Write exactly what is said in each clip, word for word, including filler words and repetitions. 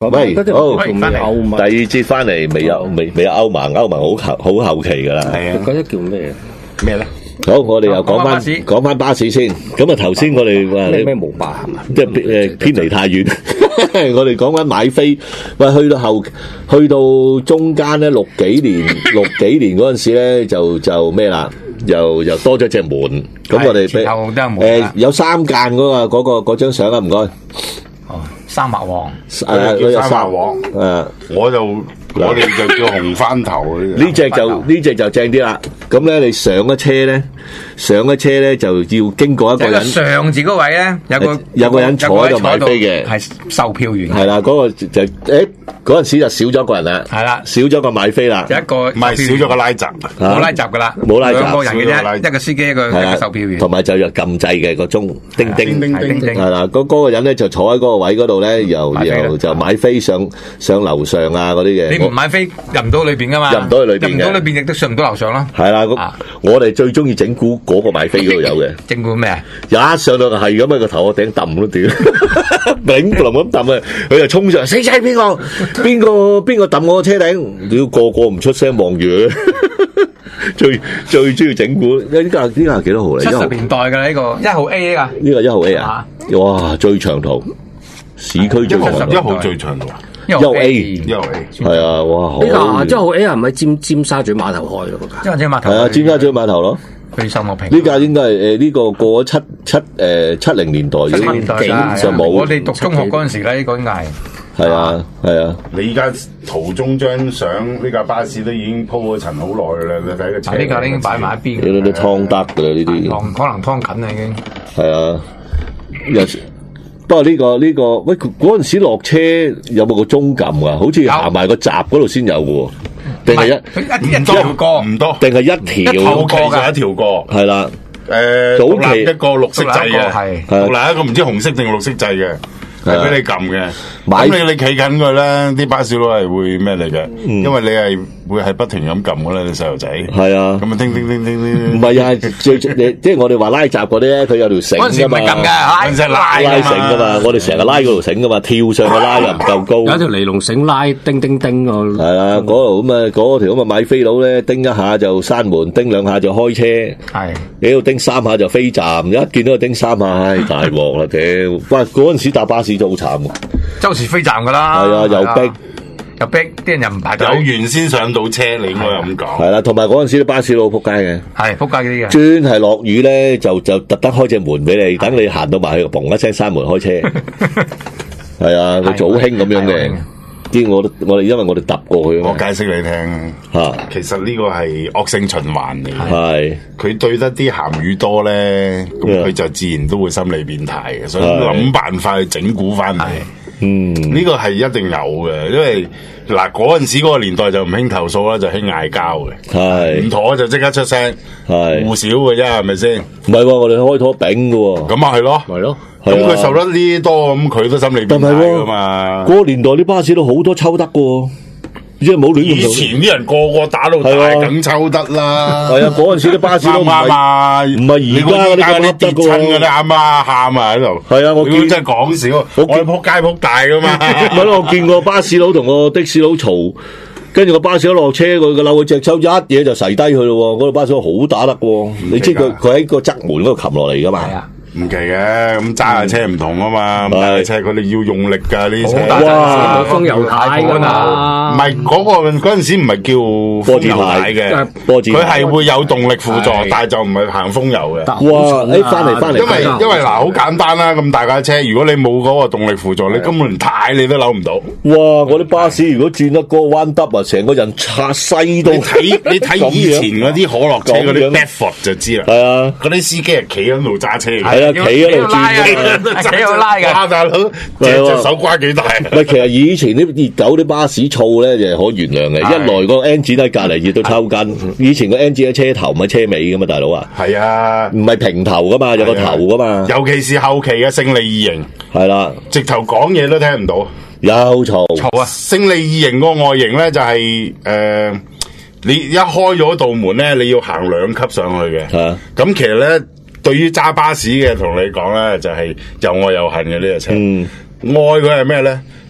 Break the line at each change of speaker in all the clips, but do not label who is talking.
喂，好，
翻嚟，
第二節翻嚟未有未未有歐盟，歐盟好後好後期噶啦。
係啊，
嗰啲叫咩
咩咧？
好，我哋又講翻講翻巴士先。咁啊，頭先我哋話
咩咩無巴係嘛？
即係誒偏離太遠。我哋講緊買飛，喂，去到後去到中間咧，六幾年六幾年嗰陣時咧，就就咩啦？又又多咗隻門。咁我哋
前後都有門啦。
誒有三間嗰個嗰個嗰張相啊，唔該。
哦，三畫王，
誒佢有
三畫王，
誒
我就我哋就叫紅番頭
呢隻就呢隻就正啲啦。咁咧，你上咗車咧，上咗車咧就要經過一個人
上字嗰位咧，有個
有個人坐喺度買飛嘅，
係售票員。
係啦，嗰個就誒嗰陣時就少咗一個人啦，
係啦，
少咗個買飛啦，
有一個
唔係少咗個拉閘，
冇拉閘噶啦，
冇拉閘，
兩個人嘅啫，
少咗個拉閘
一個司機一個一個售票員，
同埋就有撳掣嘅個鐘叮叮
叮叮叮
係啦，嗰嗰個人咧就坐喺嗰個位嗰度咧，又
買飛啦
又就買飛上上樓上啊嗰啲嘅。
你唔買飛入唔到裏邊噶嘛？
入唔到去裏邊嘅
入唔到裏邊亦都上唔到樓上啦。
係啦，咁我哋最中意整蠱嗰個買飛嗰度有嘅。
整蠱咩啊？
一上到係咁啊，個頭我頂揼都屌，頂冧咁揼啊！佢就衝上嚟，死仔邊個？邊個邊個揼我個車頂？屌個個唔出聲望住佢，最最中意整蠱。呢架呢架幾多號嚟？
七十年代嘅呢個一號 A 啊，
呢個一號 A 啊！哇，最長途，市區最長途，
一號最長途啊！
一號 A，
一號 A
係啊！哇，好
呢個一號 A 係咪尖尖沙咀碼頭開嘅嗰架？
即係尖碼頭。
係啊，尖沙咀碼頭咯。
去秀茂坪。
呢架應該係誒呢個過咗七七誒七零年代已經
年代
就冇。
我哋讀中學嗰陣時咧，呢個應該係。
係啊，係啊。
你而家途中張相呢架巴士都已經鋪咗層好耐啦，你睇個車。
呢架已經擺埋一邊。
你都劏得㗎啦呢啲。
劏可能劏緊啦已經。
係啊，有時不過呢個呢個喂嗰陣時落車有冇個鐘撳啊？好似行埋個閘嗰度先有嘅喎，定係一
一一條過
唔多，
定係一條
後期就一條過。
係啦，
誒
早期
一個綠色掣嘅，
係
獨立一個唔知紅色定綠色掣嘅。係俾你撳嘅，
買
咁你你企緊佢咧，啲巴士佬係會咩嚟嘅？因為你係會係不停咁撳噶啦，你細路仔。
係啊，
咁啊，叮叮叮叮叮。
唔係啊，最即係我哋話拉閘嗰啲咧，佢有條繩
嗰陣時唔係撳㗎，
嗰陣時拉
拉繩噶嘛，我哋成日拉嗰條繩噶嘛，跳上去拉又唔夠高。
有條尼龍繩拉，叮叮叮個。
係啦，嗰度咁啊，嗰條咁啊買飛佬咧，叮一下就閂門，叮兩下就開車。
係，
你要叮三下就飛站，一見到佢叮三下，唉大鑊啦！屌，哇！嗰陣時搭巴士都好慘喎。
周時飛站噶啦，
係啊，又逼
又逼，啲人又唔排隊。
有緣先上到車，你應該咁講。
係啦，同埋嗰陣時啲巴士佬仆街嘅，
係仆街啲嘅。
專係落雨咧，就就特登開隻門俾你，等你行到埋去，嘣一聲閂門開車。係啊，佢早興咁樣嘅。啲我我哋因為我哋揼過去啊嘛。
我解釋你聽
嚇，
其實呢個係惡性循環嚟嘅。
係
佢對得啲鹹魚多咧，咁佢就自然都會心理變態嘅，所以諗辦法去整蠱翻嚟。
嗯，
呢個係一定有嘅，因為嗱嗰陣時嗰個年代就唔興投訴啦，就興嗌交嘅。
係
唔妥就即刻出聲，
係
互少嘅啫，係咪先？
唔係喎？我哋開拖丙嘅喎。
咁啊係咯，
係咯。
咁佢受得呢多，咁佢都心理變態噶嘛。
嗰個年代啲巴士都好多抽得嘅喎。即係冇亂咁
以前啲人個個打到大，梗抽得啦。
係啊，嗰陣時啲巴士都唔係唔係而家嗰啲
啲跌親嗰啲啱啊喊啊喺度。
係啊，我見
真係講笑，我哋撲街撲大噶嘛。
咪咯，我見過巴士佬同個的士佬嘈，跟住個巴士佬落車，佢個扭佢隻手一嘢就噬低佢咯。嗰個巴士佬好打得喎，你知佢佢喺個側門嗰度擒落嚟噶嘛？
唔奇嘅，咁揸下車唔同啊嘛，揸下車佢哋要用力㗎呢啲車。
哇，風油太㗎嘛！
唔係嗰個嗰陣時唔係叫風油軚嘅，
波子
佢係會有動力輔助，但係就唔係行風油嘅。
哇！誒翻嚟翻嚟，
因為因為嗱好簡單啦，咁大架車，如果你冇嗰個動力輔助，你根本連軚你都扭唔到。
哇！我啲巴士如果轉得嗰個彎得啊，成個人拆西到。
你睇你睇以前嗰啲可樂車嗰啲 Bedford 就知啦。
係啊，
嗰啲司機係企喺度揸車。
係啊，企喺度轉
嘅，企喺度拉嘅。
哇！大佬，隻隻手瓜幾大？
喂，其實以前啲熱狗啲巴士燥咧就係可原諒嘅，一來個 engine 喺隔離熱到抽筋，以前個 engine 喺車頭唔係車尾噶嘛，大佬啊。
係啊，
唔係平頭噶嘛，有個頭噶嘛。
尤其是後期嘅勝利二型，
係啦，
直頭講嘢都聽唔到。
有嘈
嘈啊！勝利二型個外形咧就係、是、誒、呃，你一開咗道門咧，你要行兩級上去嘅。
係
咁其實咧，對於揸巴士嘅同你講咧，就係、是、又愛又恨嘅呢個車。
嗯，
愛佢係咩咧？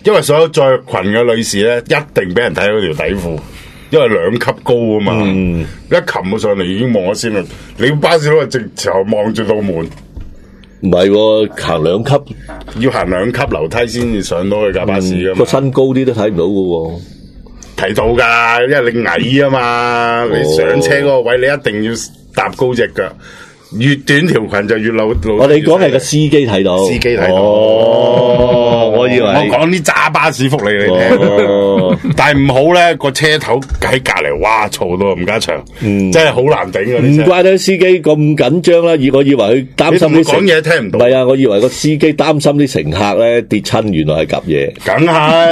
因為所有着裙嘅女士咧，一定俾人睇到條底褲，因為兩級高啊嘛，
嗯、
一擒到上嚟已經望咗先啦。你巴士佬係直頭望住道門。
唔係喎，行兩級
要行兩級樓梯先至上到去架巴士噶嘛，
個身高啲都睇唔到噶喎。
睇到噶，因為你矮啊嘛，
哦、
你上車嗰個位你一定要搭高隻腳，越短條裙就越露露。
我哋講係個司機睇到，
司機睇到。
哦，我以為
我講啲揸巴士福利你聽，哦、但係唔好咧，個車頭喺隔籬，哇嘈到唔家祥，嗯、真係好難頂嘅。
唔怪得司機咁緊張啦，而我以為佢擔心啲
講嘢聽唔到。
唔係啊，我以為個司機擔心啲乘客咧跌親，原來係夾嘢。
梗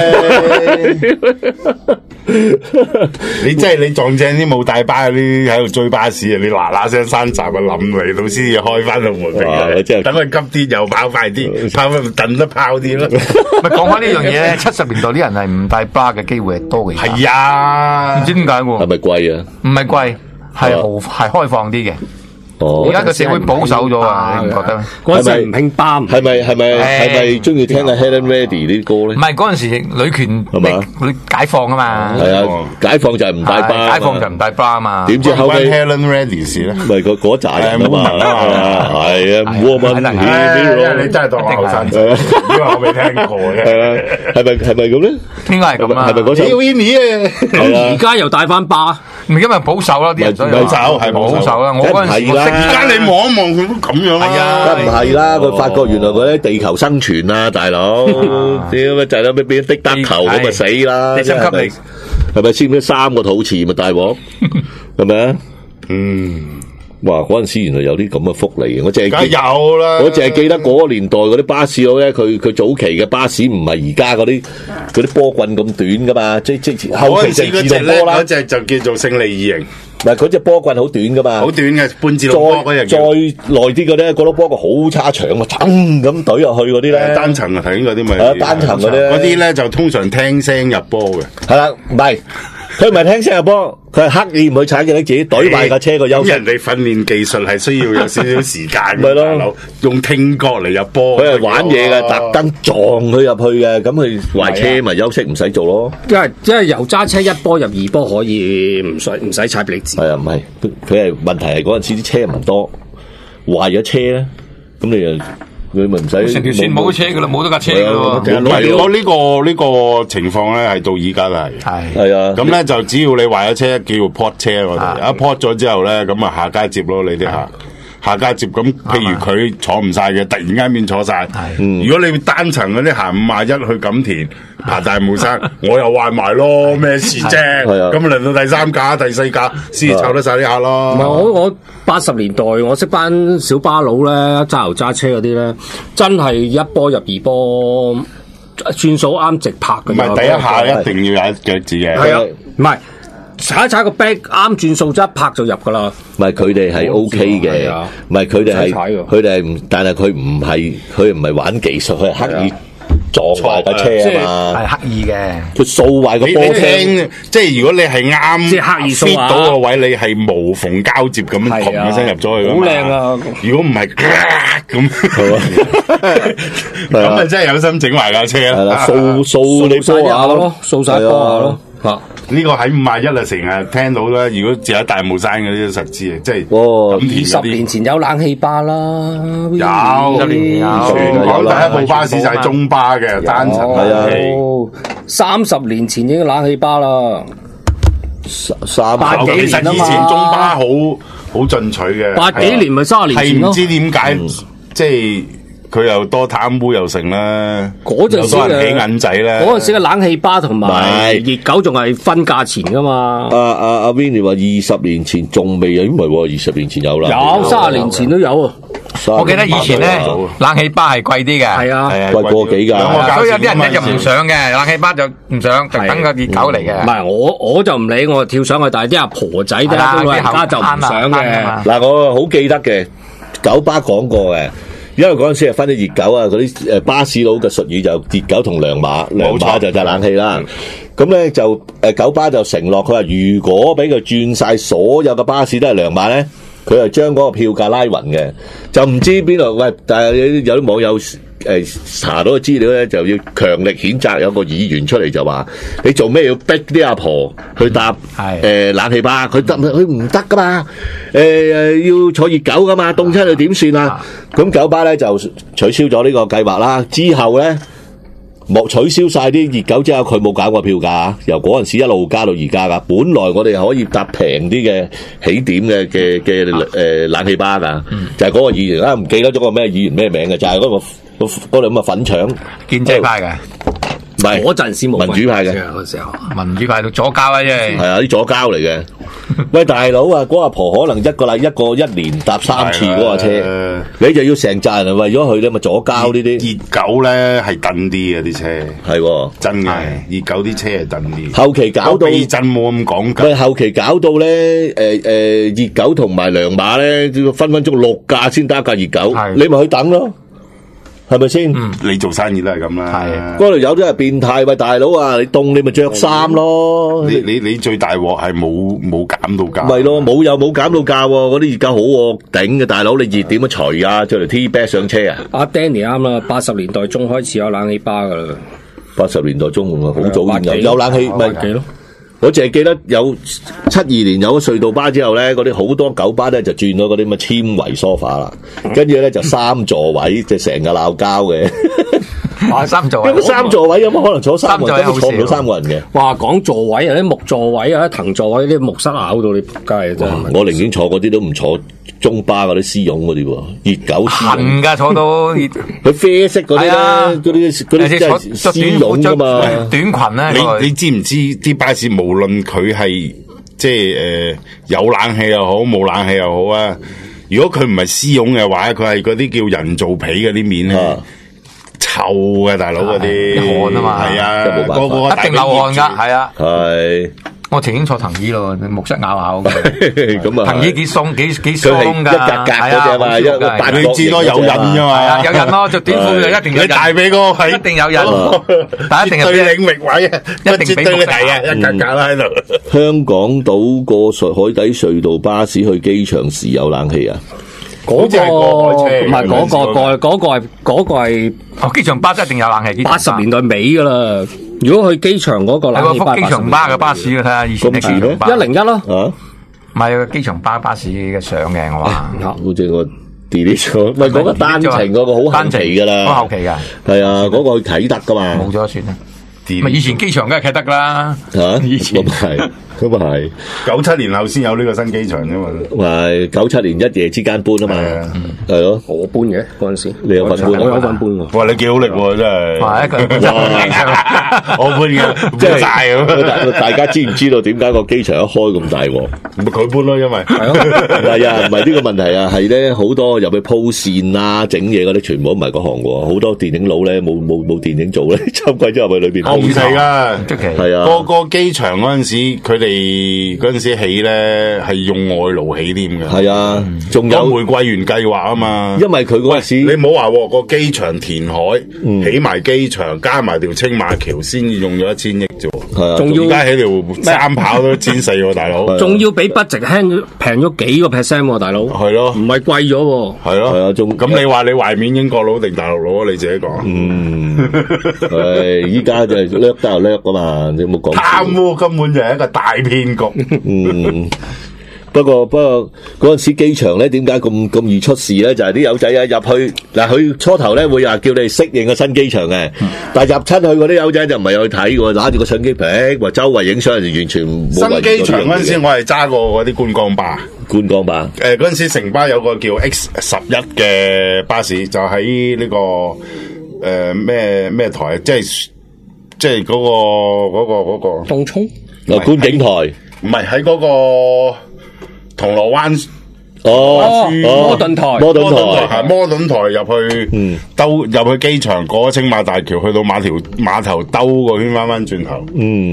係。你真係你撞正啲冇大巴嗰啲喺度追巴士啊！你嗱嗱聲閂閘啊，冧嚟到先至開翻到門俾佢，等佢急啲又跑快啲，跑翻蹬得拋啲咯。
咪講翻呢樣嘢咧，七十年代啲人係唔帶巴嘅機會係多嘅。
係啊，
唔知點解喎？
係咪貴啊？
唔係貴，係豪係開放啲嘅。
哦，
而家個社會保守咗啊，你唔覺得咩？
嗰陣時唔興巴，
係咪係咪係咪中意聽阿 Helen Reddy 啲歌咧？
唔係嗰陣時女權
係嘛？
女解放啊嘛，
係啊，解放就係唔帶巴，
解放就唔帶巴啊嘛。
點知後尾
Helen Reddy 事咧？
咪嗰嗰扎人啊嘛，係啊，Woman，
你真係當我後生仔，因為我未聽過嘅。
係啊，係咪係咪咁咧？
應該係咁啊。
係咪嗰首
Winnie 啊？
咁而家又帶翻巴，
唔係因為保守啦，啲人所以
保守係保守
啦。我嗰陣時我識
而家你望一望佢都咁樣啦。
係啊，
梗唔係啦，佢發覺原來佢喺地球生存啊，大佬，屌乜就係咁變的得球咁咪死啦！
第三級嚟，
係咪先咗三個肚臍咪大鑊？係咪啊？嗯。哇！嗰陣時原來有啲咁嘅福利嘅，我淨係記
有啦，
我淨係記得嗰個年代嗰啲巴士佬咧，佢佢早期嘅巴士唔係而家嗰啲嗰啲波棍咁短噶嘛，即即後期就自動波啦。
嗰隻就叫做勝利二型，
唔係嗰隻波棍好短噶嘛，
好短嘅半自動波嗰隻。
再耐啲嘅咧，嗰粒波個好差長啊，噌咁懟入去嗰啲咧。單
層啊，頭先嗰啲咪
係單層嗰啲，
嗰啲咧就通常聽聲入波嘅。
係啦，唔係。佢唔係聽聲入波，佢係刻意唔去踩嘅，你自己懟埋架車個優勢。
人哋訓練技術係需要有少少時間嘅，
咪咯
大佬用聽覺嚟入波。
佢係玩嘢嘅，特登撞佢入去嘅，咁佢壞車咪休息唔使做咯。
因為因為由揸車一波入二波可以唔使唔使踩迫力字。
係啊，唔係佢係問題係嗰陣時啲車唔多，壞咗車咧，咁你又。佢咪唔使
成條線冇車噶啦，冇咗架車噶咯。
唔係我呢個呢個情況咧，係到而家都係。
係
係啊，咁
咧就只要你壞咗車，叫 port 車我哋，一 port 咗之後咧，咁啊下街接咯，你啲客下街接。咁譬如佢坐唔晒嘅，突然間變坐晒。如果你單層嗰啲行五廿一去錦田爬大帽山，我又壞埋咯，咩事啫？咁輪到第三架、第四架先至湊得晒啲客咯。
唔係我我八十年代我識班小巴佬咧，揸油揸車嗰啲咧，真係一波入二波，轉數啱直拍嘅。
唔係第一下一定要有一腳趾嘅。
係啊，唔係踩一踩個 back 啱轉數，一拍就入噶啦。
唔係佢哋係 O K 嘅，唔係佢哋係佢哋係唔，但係佢唔係佢唔係玩技術，佢係刻意撞壞架車啊嘛，
係刻意嘅。
佢掃壞個波
聲，即係如果你係啱，
即係刻意掃
到個位，你係無縫交接咁樣，嘭一聲入咗去，
好靚啊！
如果唔係咁，咁咪真係有心整壞架車啊！
係啦，掃掃你波下咯，
掃晒波下咯。吓，
呢個喺五廿一啊，成日聽到啦。如果住喺大帽山嗰啲都實知啊，即係
哦，
二十年前有冷氣巴啦，
有，
十年有，
全港第一部巴士就係中巴嘅單層冷氣。
三十年前已經冷氣巴啦，
三
八幾年啊嘛。
以前中巴好好進取嘅，
八幾年咪卅年前咯。
係唔知點解，即係。佢又多貪污又成啦，
嗰陣時
嘅起銀仔啦，
嗰陣時嘅冷氣巴同埋熱狗仲係分價錢噶嘛。
阿阿阿 Vinny 話二十年前仲未有，唔係喎，二十年前有啦，
有三十年前都有啊。
我記得以前咧，冷氣巴係貴啲嘅，
係啊，
貴過幾㗎，
所以有啲人咧就唔上嘅，冷氣巴就唔上，就等個熱狗嚟嘅。
唔係我我就唔理，我跳上去，但係啲阿婆仔咧，老人家就唔上嘅。
嗱，我好記得嘅，九巴講過嘅。因為嗰陣時係分啲熱狗啊，嗰啲誒巴士佬嘅術語就熱狗同涼馬，涼馬就就冷氣啦。咁咧就誒九巴就承諾佢話，如果俾佢轉晒所有嘅巴士都係涼馬咧， 佢係將嗰個票價拉勻嘅，就唔知邊度喂，但係有啲網友誒、呃、查到嘅資料咧，就要強力譴責有個議員出嚟就話：你做咩要逼啲阿婆去搭誒、呃、冷氣巴？佢得佢唔得噶嘛？誒、呃、要坐熱狗噶嘛，凍親佢點算啊？咁九巴咧就取消咗呢個計劃啦。之後咧。莫取消晒啲熱狗之後，佢冇減過票價，由嗰陣時一路加到而家噶。本來我哋可以搭平啲嘅起點嘅嘅嘅誒冷氣巴噶，嗯、就係嗰個議員啊，唔記得咗個咩議員咩名嘅，就係、是、嗰、那個嗰嗰咁嘅粉腸
建制派嘅。
唔係
嗰陣時冇
民主派嘅，
嗰時候民主派到左膠啊，即係
係啊啲左膠嚟嘅。喂，大佬啊，嗰阿婆可能一個禮一個一年搭三次嗰個車，你就要成扎人為咗佢咧，咪左膠呢啲
熱狗咧係燉啲嘅啲車，
係
真嘅熱狗啲車係燉啲。
後期搞到
避震冇咁講究。
喂，後期搞到咧，誒誒熱狗同埋良馬咧，分分鐘六架先得一架熱狗，你咪去等咯。係咪先？
嗯，你做生意都係咁啦。
係，嗰度有啲係變態，喂大佬啊！你凍你咪着衫咯。
你你你最大鑊係冇冇減到價。
咪咯，冇又冇減到價喎。嗰啲熱狗好惡頂嘅，大佬你熱點樣除啊？着條 T-back 上車啊？
阿 Danny 啱啦，八十年代中開始有冷氣巴噶啦。
八十年代中啊，好早有有冷氣咪
幾咯？
我淨係記得有七二年有咗隧道巴之後咧，嗰啲好多九巴咧就轉咗嗰啲咁嘅纖維梳化啦，跟住咧就三座位，即係成日鬧交嘅。
哇，三座位，
咁三座位有乜可能坐三個人？根本坐唔到三個人嘅。
哇，講座位啊，啲木座位啊，啲藤座位啲木塞咬到你仆街真係。
我寧願坐嗰啲都唔坐中巴嗰啲絲絨嗰啲喎，熱狗
痕㗎坐到熱。
佢啡色嗰啲咧，嗰啲嗰啲即係絲絨㗎嘛。
短裙咧，
你你知唔知啲巴士無論佢係即係誒有冷氣又好，冇冷氣又好啊？如果佢唔係絲絨嘅話，佢係嗰啲叫人造皮嗰啲面咧。臭嘅大佬嗰啲
汗啊嘛，
係啊，
個個一定流汗㗎，係啊，
係。
我情願坐藤椅咯，木塞咬咬
嘅。咁啊，
藤椅幾鬆幾幾鬆㗎，
一格格嗰隻嘛，一八
你知多有癮㗎嘛，
有癮咯，着短褲就一定有癮。
你大髀個係
一定有癮，但一定係
對領域位啊，
一定俾木塞
啊，一格格啦喺度。
香港島過隧海底隧道巴士去機場時有冷氣啊？
嗰個唔係嗰個個嗰個係嗰個係
哦，機場巴士一定有冷氣。
八十年代尾噶啦，如果去機場嗰個冷氣巴，
機場巴嘅巴士嘅睇下以前啲機場巴
一零一咯，
唔係機場巴巴士嘅相嘅我話，
好似我 delete 咗，唔係嗰個單程嗰個好後期噶啦，
好後期㗎，
係啊，嗰個去啟德噶嘛，
冇咗算啦。咪以前機場梗係啟德啦，
嚇，
以前
咁係，咁係，
九七年後先有呢個新機場啫嘛，
係九七年一夜之間搬啊嘛，係咯，
我搬嘅嗰陣時，
你有份搬，
我有份搬喎，
哇，你幾好力喎真係，
係一個
我搬嘅，
即係大咁，大家知唔知道點解個機場一開咁大鑊？
咪佢搬咯，因為
係咯，係啊，唔係呢個問題啊，係咧好多入去鋪線啊、整嘢嗰啲，全部都唔係嗰行喎，好多電影佬咧冇冇冇電影做咧，抽鬼咗入去裏邊。
好細噶，
即係
係啊，
個個機場嗰陣時，佢哋嗰陣時起咧係用外勞起添嘅。
係啊，仲有
玫瑰園計劃啊嘛。
因為佢嗰陣時，
你唔好話喎，個機場填海，起埋機場，加埋條青馬橋，先至用咗一千億啫。
係啊，
仲要
而家起條三跑都千四喎，大佬。
仲要比 budget 輕平咗幾個 percent 喎，大佬。
係咯，
唔係貴咗喎。
係咯，
係啊，仲
咁你話你懷緬英國佬定大陸佬啊？你自己講。
嗯，係依家就係叻得又叻噶嘛，你有冇講？
貪污根本就係一個大騙局。
嗯，不過不過嗰陣時機場咧，點解咁咁易出事咧？就係啲友仔啊入去嗱，佢初頭咧會話叫你適應個新機場嘅，但係入親去嗰啲友仔就唔係有去睇嘅，拿住個相機屏，話周圍影相，就完全冇。
新機場嗰陣時，我係揸過嗰啲觀光巴。
觀光巴，
誒嗰陣時城巴有個叫 X 十一嘅巴士，就喺呢個誒咩咩台，即係即係嗰個嗰個嗰個
東涌
啊觀景台，
唔係喺嗰個銅鑼灣
哦，
摩頓台，
摩頓台
係摩頓台入去，兜入去機場過青馬大橋，去到碼頭碼頭兜個圈，翻翻轉頭，
嗯。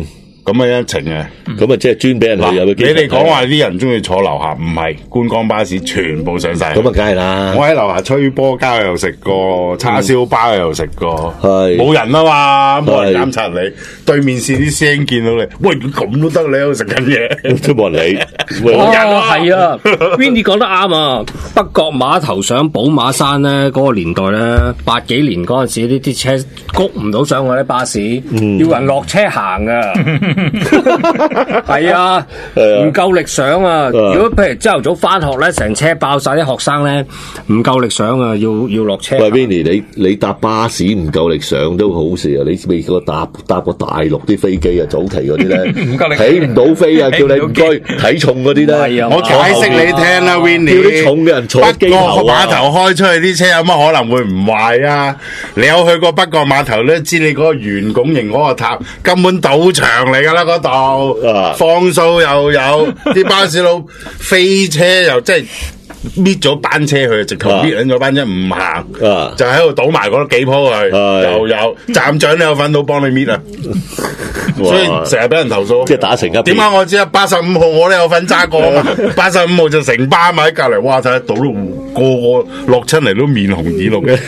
咁啊一程嘅。
咁啊即係專俾人去有
你
嘅機場
哋講話啲人中意坐樓下，唔係觀光巴士全部上晒。
咁啊，梗係啦。
我喺樓下吹波膠又食過，叉燒包又食過，
係
冇人啊嘛，冇人監察你。對面線啲聲見到你，喂咁都得，你喺度食緊嘢，
都冇人理。
哦，係啊 ，Winnie 講得啱啊！北角碼頭上寶馬山咧，嗰、那個年代咧，八幾年嗰陣時，呢啲車谷唔到上去啲巴士，
嗯、
要人落車行啊！係啊，唔夠力上啊！如果譬如朝頭早翻學咧，成車爆晒啲學生咧，唔夠力上啊，要要落車。
喂 Winnie 你你搭巴士唔夠力上都好事啊！你未過搭搭過大陸啲飛機啊，早期嗰啲咧，起唔到飛啊，叫你唔該體重嗰啲咧。
我解釋你聽啦 Winnie
叫啲重嘅人坐機頭
碼頭開出去啲車有乜可能會唔壞啊？你有去過北角碼頭咧，知你嗰個圓拱形嗰個塔根本賭場嚟噶啦，嗰度、啊、放數又有，啲巴士佬飛車又即係。搣咗班車去，直頭搣緊咗班車唔行，啊、就喺度倒埋嗰幾鋪去，又有站長都有份到幫你搣啊，所以成日俾人投訴。
即係打成一片。
點解我知啊？八十五號我都有份揸過啊嘛，八十五號就成班咪喺隔籬，哇！睇得到個個落親嚟都面紅耳綠嘅，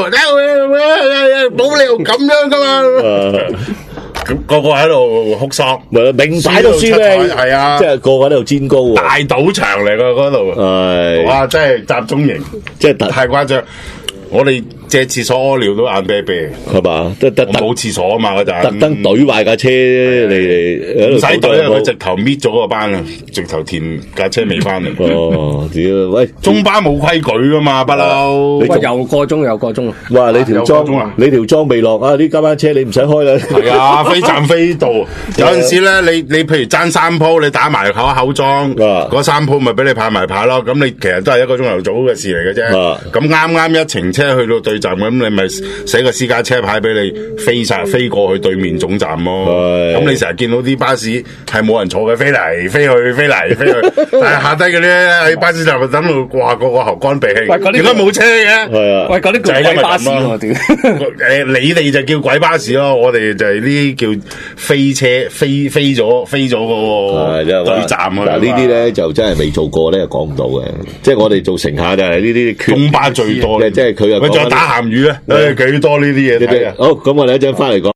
冇理由咁樣噶嘛。咁個個喺度哭喪，
明擺都輸咧，
係啊，
即係個個喺度煎糕喎，
大賭場嚟噶嗰度，係哇，真係集中營，
即係
太誇張。我哋借廁所屙尿都眼啤啤，
係嘛？得得
冇廁所啊嘛嗰陣，
特登懟壞架車嚟，
唔使懟啊！佢直頭搣咗個班啊，直頭填架車未翻嚟。
哦，屌！喂，
中巴冇規矩噶嘛，不嬲。
喂，又個鐘又個鐘啊！
哇！你條裝你條裝未落啊？呢家班車你唔使開啦。
係啊，飛站飛到。有陣時咧，你你譬如爭三鋪，你打埋口口裝，嗰三鋪咪俾你派埋牌咯。咁你其實都係一個鐘頭早嘅事嚟嘅啫。咁啱啱一程車去到對站，咁你咪寫個私家車牌俾你飛晒飛過去對面總站咯。咁你成日見到啲巴士係冇人坐嘅，飛嚟飛去，飛嚟飛去，但係下低嗰啲喺巴士站咪等到掛個個喉乾鼻氣，點解冇車嘅？
係啊，
喂，嗰啲叫鬼巴士喎，屌！
誒，你哋就叫鬼巴士咯，我哋就係呢啲叫飛車，飛飛咗飛咗嗰個對站啊！
嗱，呢啲咧就真係未做過咧，講唔到嘅。即係我哋做乘客就係呢啲
中巴最多
嘅，即係佢又。
佢仲有打鹹魚啊！誒，幾多呢啲嘢睇啊！
好，咁我哋一陣翻嚟講。